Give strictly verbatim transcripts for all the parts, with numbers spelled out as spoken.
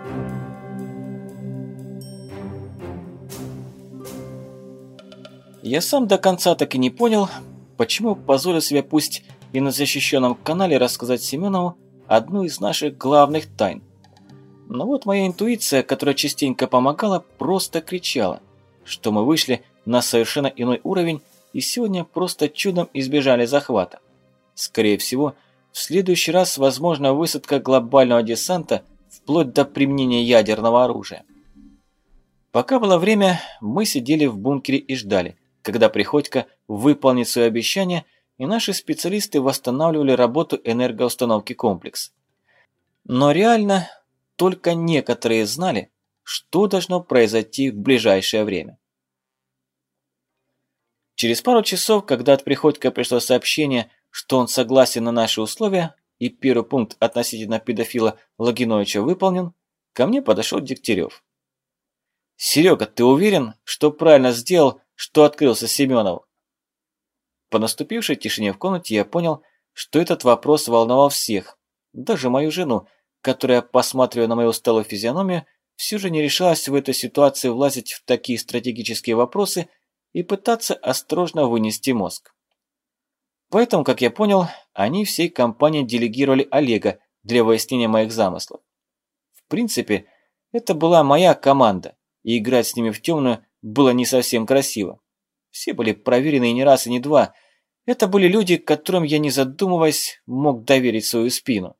Я сам до конца так и не понял, почему позволил себе пусть и на защищенном канале рассказать Семенову одну из наших главных тайн. Но вот моя интуиция, которая частенько помогала, просто кричала, что мы вышли на совершенно иной уровень и сегодня просто чудом избежали захвата. Скорее всего, в следующий раз возможна высадка глобального десанта вплоть до применения ядерного оружия. Пока было время, мы сидели в бункере и ждали, когда Приходько выполнит свое обещание, и наши специалисты восстанавливали работу энергоустановки комплекса. Но реально только некоторые знали, что должно произойти в ближайшее время. Через пару часов, когда от Приходько пришло сообщение, что он согласен на наши условия, и первый пункт относительно педофила Логиновича выполнен, ко мне подошел Дегтярев. «Серега, ты уверен, что правильно сделал, что открылся Семенову?» По наступившей тишине в комнате я понял, что этот вопрос волновал всех, даже мою жену, которая, посматривая на мою усталую физиономию, все же не решалась в этой ситуации влазить в такие стратегические вопросы и пытаться осторожно вынести мозг. Поэтому, как я понял, они всей компанией делегировали Олега для выяснения моих замыслов. В принципе, это была моя команда, и играть с ними в темную было не совсем красиво. Все были проверены и не раз, и не два. Это были люди, которым я, не задумываясь, мог доверить свою спину.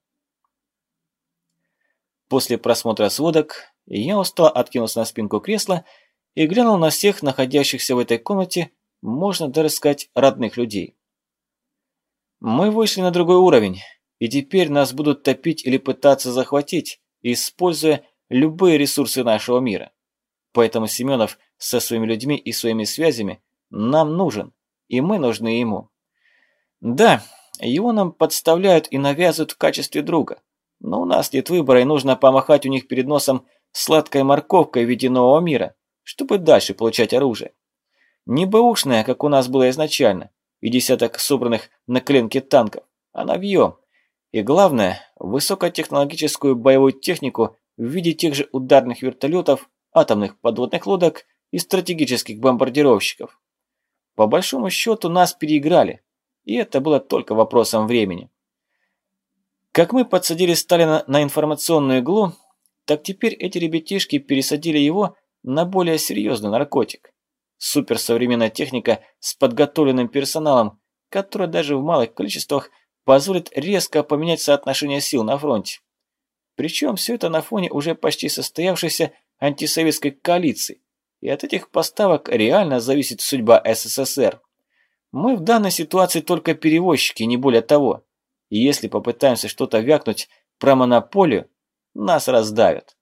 После просмотра сводок я устало откинулся на спинку кресла и глянул на всех находящихся в этой комнате, можно даже сказать, родных людей. Мы вышли на другой уровень, и теперь нас будут топить или пытаться захватить, используя любые ресурсы нашего мира. Поэтому Семенов со своими людьми и своими связями нам нужен, и мы нужны ему. Да, его нам подставляют и навязывают в качестве друга, но у нас нет выбора, и нужно помахать у них перед носом сладкой морковкой в виде нового мира, чтобы дальше получать оружие. Не бэушное, как у нас было изначально, и десяток собранных на коленке танков, а навье. И главное, высокотехнологическую боевую технику в виде тех же ударных вертолетов, атомных подводных лодок и стратегических бомбардировщиков. По большому счету нас переиграли, и это было только вопросом времени. Как мы подсадили Сталина на информационную иглу, так теперь эти ребятишки пересадили его на более серьезный наркотик. Суперсовременная техника с подготовленным персоналом, которая даже в малых количествах позволит резко поменять соотношение сил на фронте. Причем все это на фоне уже почти состоявшейся антисоветской коалиции, и от этих поставок реально зависит судьба СССР. Мы в данной ситуации только перевозчики, не более того. И если попытаемся что-то вякнуть про монополию, нас раздавят.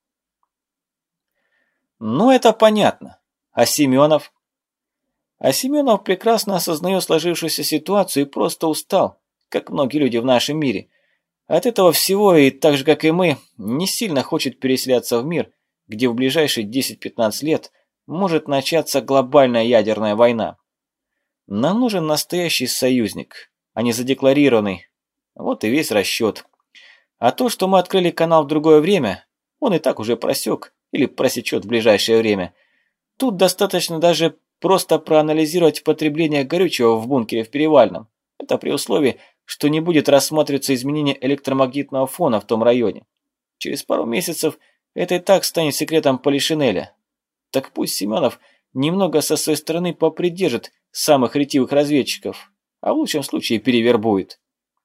Ну, это понятно. А Семенов? А Семенов прекрасно осознает сложившуюся ситуацию и просто устал, как многие люди в нашем мире. От этого всего, и так же, как и мы, не сильно хочет переселяться в мир, где в ближайшие десять-пятнадцать лет может начаться глобальная ядерная война. Нам нужен настоящий союзник, а не задекларированный. Вот и весь расчет. А то, что мы открыли канал в другое время, он и так уже просек или просечет в ближайшее время. Тут достаточно даже просто проанализировать потребление горючего в бункере в Перевальном. Это при условии, что не будет рассматриваться изменение электромагнитного фона в том районе. Через пару месяцев это и так станет секретом Полишинеля. Так пусть Семенов немного со своей стороны попридержит самых ретивых разведчиков, а в лучшем случае перевербует.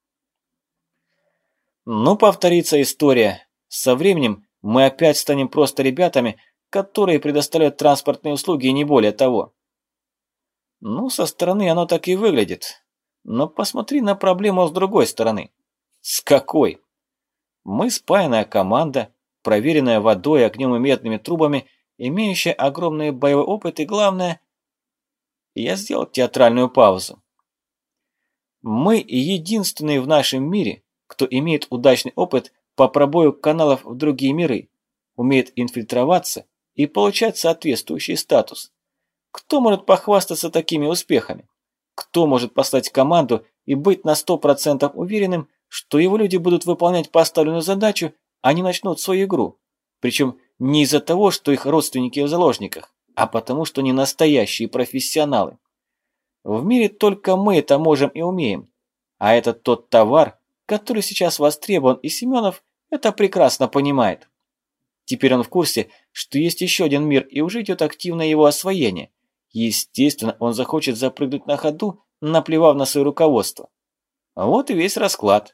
Ну, повторится история. Со временем мы опять станем просто ребятами, которые предоставляют транспортные услуги и не более того. Ну, со стороны оно так и выглядит. Но посмотри на проблему с другой стороны. С какой? Мы спаянная команда, проверенная водой, огнем и медными трубами, имеющая огромный боевой опыт и, главное... Я сделал театральную паузу. Мы единственные в нашем мире, кто имеет удачный опыт по пробою каналов в другие миры, умеет инфильтроваться и получать соответствующий статус. Кто может похвастаться такими успехами? Кто может послать команду и быть на сто процентов уверенным, что его люди будут выполнять поставленную задачу, а не начнут свою игру? Причем не из-за того, что их родственники в заложниках, а потому что они настоящие профессионалы. В мире только мы это можем и умеем. А это тот товар, который сейчас востребован, и Семенов это прекрасно понимает. Теперь он в курсе, что есть еще один мир, и уже идет активное его освоение. Естественно, он захочет запрыгнуть на ходу, наплевав на свое руководство. Вот и весь расклад.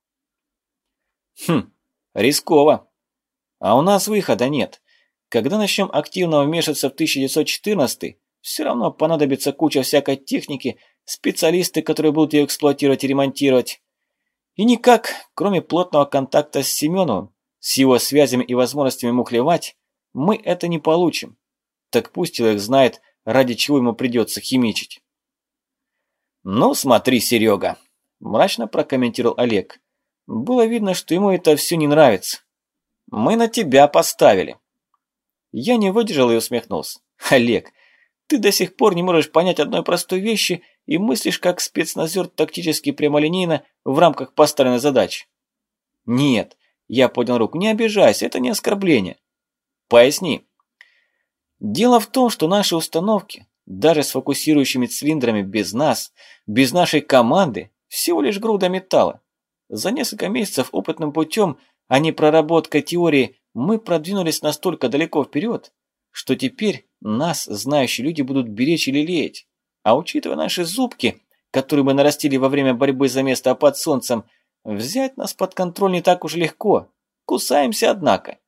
Хм, рисково. А у нас выхода нет. Когда начнем активно вмешиваться в тысяча девятьсот четырнадцатый, все равно понадобится куча всякой техники, специалисты, которые будут ее эксплуатировать и ремонтировать. И никак, кроме плотного контакта с Семеновым, с его связями и возможностями мухлевать, мы это не получим. Так пусть человек знает, ради чего ему придется химичить. «Ну, смотри, Серега», – мрачно прокомментировал Олег. Было видно, что ему это все не нравится. «Мы на тебя поставили». Я не выдержал и усмехнулся. «Олег, ты до сих пор не можешь понять одной простой вещи и мыслишь как спецназер тактически прямолинейно в рамках поставленной задачи». «Нет», – я поднял руку, – «не обижайся, это не оскорбление». «Поясни». «Дело в том, что наши установки, даже с фокусирующими цилиндрами без нас, без нашей команды, всего лишь груда металла. За несколько месяцев опытным путем, а не проработкой теории, мы продвинулись настолько далеко вперед, что теперь нас знающие люди будут беречь и лелеять. А учитывая наши зубки, которые мы нарастили во время борьбы за место под солнцем, взять нас под контроль не так уж легко. Кусаемся, однако».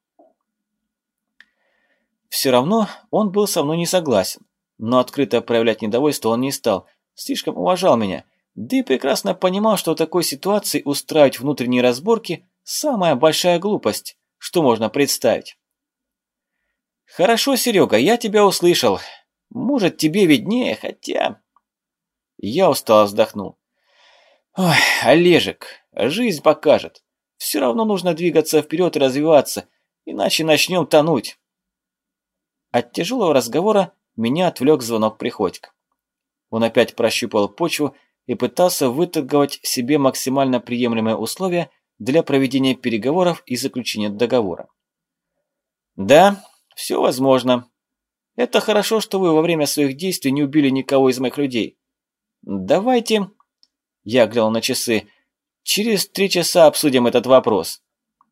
Все равно он был со мной не согласен, но открыто проявлять недовольство он не стал, слишком уважал меня, да и прекрасно понимал, что в такой ситуации устраивать внутренние разборки – самая большая глупость, что можно представить. «Хорошо, Серега, я тебя услышал. Может, тебе виднее, хотя...» Я устало вздохнул. «Ой, Олежек, жизнь покажет. Все равно нужно двигаться вперед и развиваться, иначе начнем тонуть». От тяжелого разговора меня отвлек звонок Приходько. Он опять прощупал почву и пытался выторговать себе максимально приемлемые условия для проведения переговоров и заключения договора. «Да, все возможно. Это хорошо, что вы во время своих действий не убили никого из моих людей. Давайте...» Я глянул на часы. «Через три часа обсудим этот вопрос».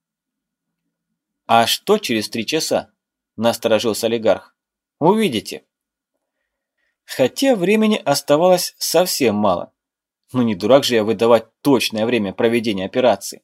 «А что через три часа?» – насторожился олигарх. «Увидите». Хотя времени оставалось совсем мало. Ну не дурак же я выдавать точное время проведения операции.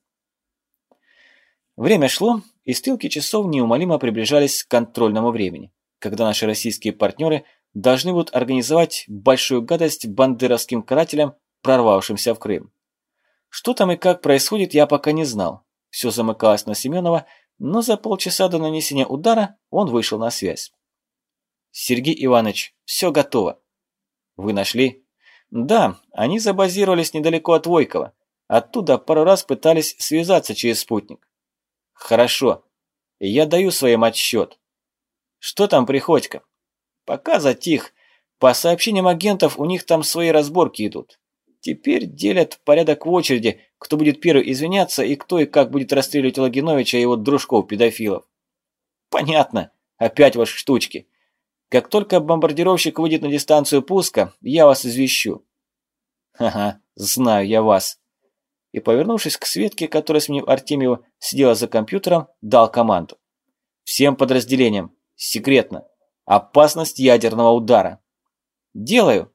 Время шло, и стрелки часов неумолимо приближались к контрольному времени, когда наши российские партнеры должны будут организовать большую гадость бандеровским карателям, прорвавшимся в Крым. Что там и как происходит, я пока не знал. Все замыкалось на Семенова, но за полчаса до нанесения удара он вышел на связь. «Сергей Иванович, все готово». «Вы нашли?» «Да, они забазировались недалеко от Войкова. Оттуда пару раз пытались связаться через спутник». «Хорошо. Я даю своим отсчет». «Что там Приходько?» «Пока затих. По сообщениям агентов, у них там свои разборки идут. Теперь делят порядок в очереди, кто будет первый извиняться и кто и как будет расстреливать Логиновича и его дружков-педофилов». «Понятно. Опять ваши штучки. Как только бомбардировщик выйдет на дистанцию пуска, я вас извещу». «Ага, знаю я вас». И, повернувшись к Светке, которая, сменив Артемьеву, сидела за компьютером, дал команду. «Всем подразделениям. Секретно. Опасность ядерного удара». «Делаю».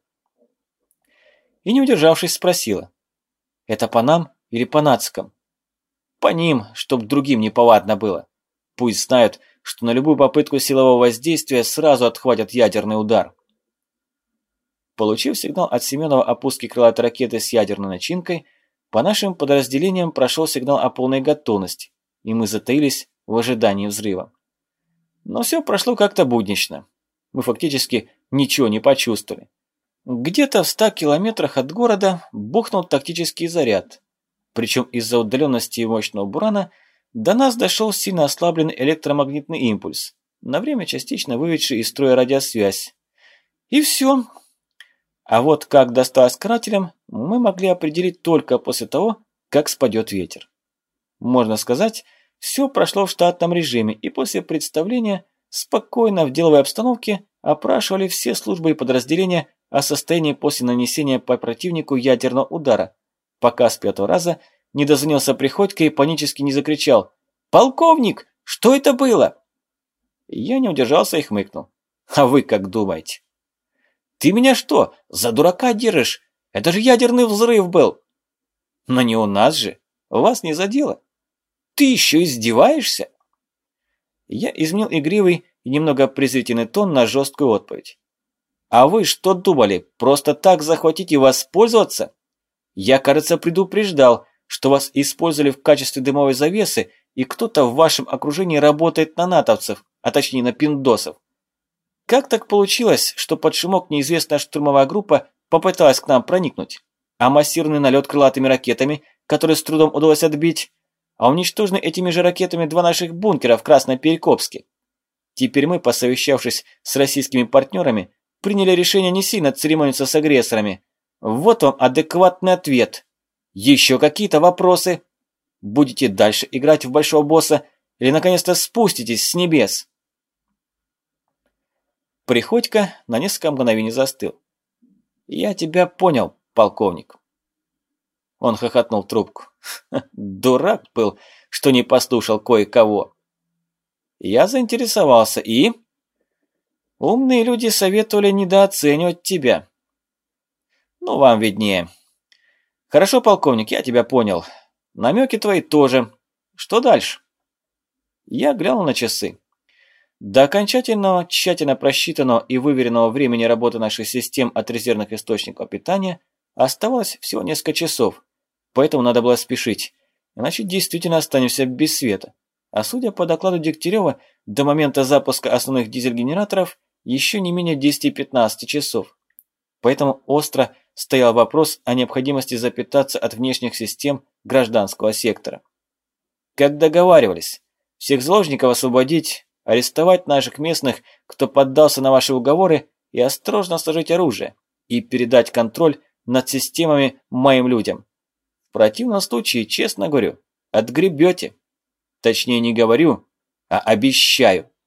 И, не удержавшись, спросила. «Это по нам или по нацикам?» «По ним, чтоб другим неповадно было. Пусть знают, что на любую попытку силового воздействия сразу отхватят ядерный удар». Получив сигнал от Семенова о пуске крылатой ракеты с ядерной начинкой, по нашим подразделениям прошел сигнал о полной готовности, и мы затаились в ожидании взрыва. Но все прошло как-то буднично. Мы фактически ничего не почувствовали. Где-то в ста километрах от города бухнул тактический заряд. Причем из-за удаленности и мощного бурана до нас дошел сильно ослабленный электромагнитный импульс, на время частично выведший из строя радиосвязь. И все. А вот как досталось карателям, мы могли определить только после того, как спадет ветер. Можно сказать, Все прошло в штатном режиме, и после представления спокойно в деловой обстановке опрашивали все службы и подразделения о состоянии после нанесения по противнику ядерного удара, пока с пятого раза не дозвонился Приходько и панически не закричал: «Полковник, что это было?» Я не удержался и хмыкнул. «А вы как думаете?» «Ты меня что, за дурака держишь? Это же ядерный взрыв был!» «Но не у нас же, вас не задело. Ты еще издеваешься?» Я изменил игривый и немного презрительный тон на жесткую отповедь. «А вы что думали, просто так захватить и воспользоваться? Я, кажется, предупреждал, что вас использовали в качестве дымовой завесы, и кто-то в вашем окружении работает на натовцев, а точнее на пиндосов. Как так получилось, что под шумок неизвестная штурмовая группа попыталась к нам проникнуть, а массированный налет крылатыми ракетами, который с трудом удалось отбить, а уничтожены этими же ракетами два наших бункера в Красноперекопске? Теперь мы, посовещавшись с российскими партнерами, приняли решение не сильно церемониться с агрессорами. Вот вам адекватный ответ. Еще какие-то вопросы? Будете дальше играть в большого босса или наконец-то спуститесь с небес?» Приходько на несколько мгновений застыл. «Я тебя понял, полковник». Он хохотнул в трубку. «Дурак был, что не послушал кое-кого». Я заинтересовался и... «Умные люди советовали недооценивать тебя». «Ну, вам виднее». «Хорошо, полковник, я тебя понял. Намеки твои тоже. Что дальше?» Я глянул на часы. До окончательного, тщательно просчитанного и выверенного времени работы наших систем от резервных источников питания оставалось всего несколько часов, поэтому надо было спешить, иначе действительно останемся без света. А судя по докладу Дегтярева, до момента запуска основных дизель-генераторов еще не менее десяти-пятнадцати часов. Поэтому остро стоял вопрос о необходимости запитаться от внешних систем гражданского сектора. Как договаривались, всех заложников освободить, арестовать наших местных, кто поддался на ваши уговоры, и осторожно сложить оружие, и передать контроль над системами моим людям. В противном случае, честно говорю, отгребете. Точнее, не говорю, а обещаю.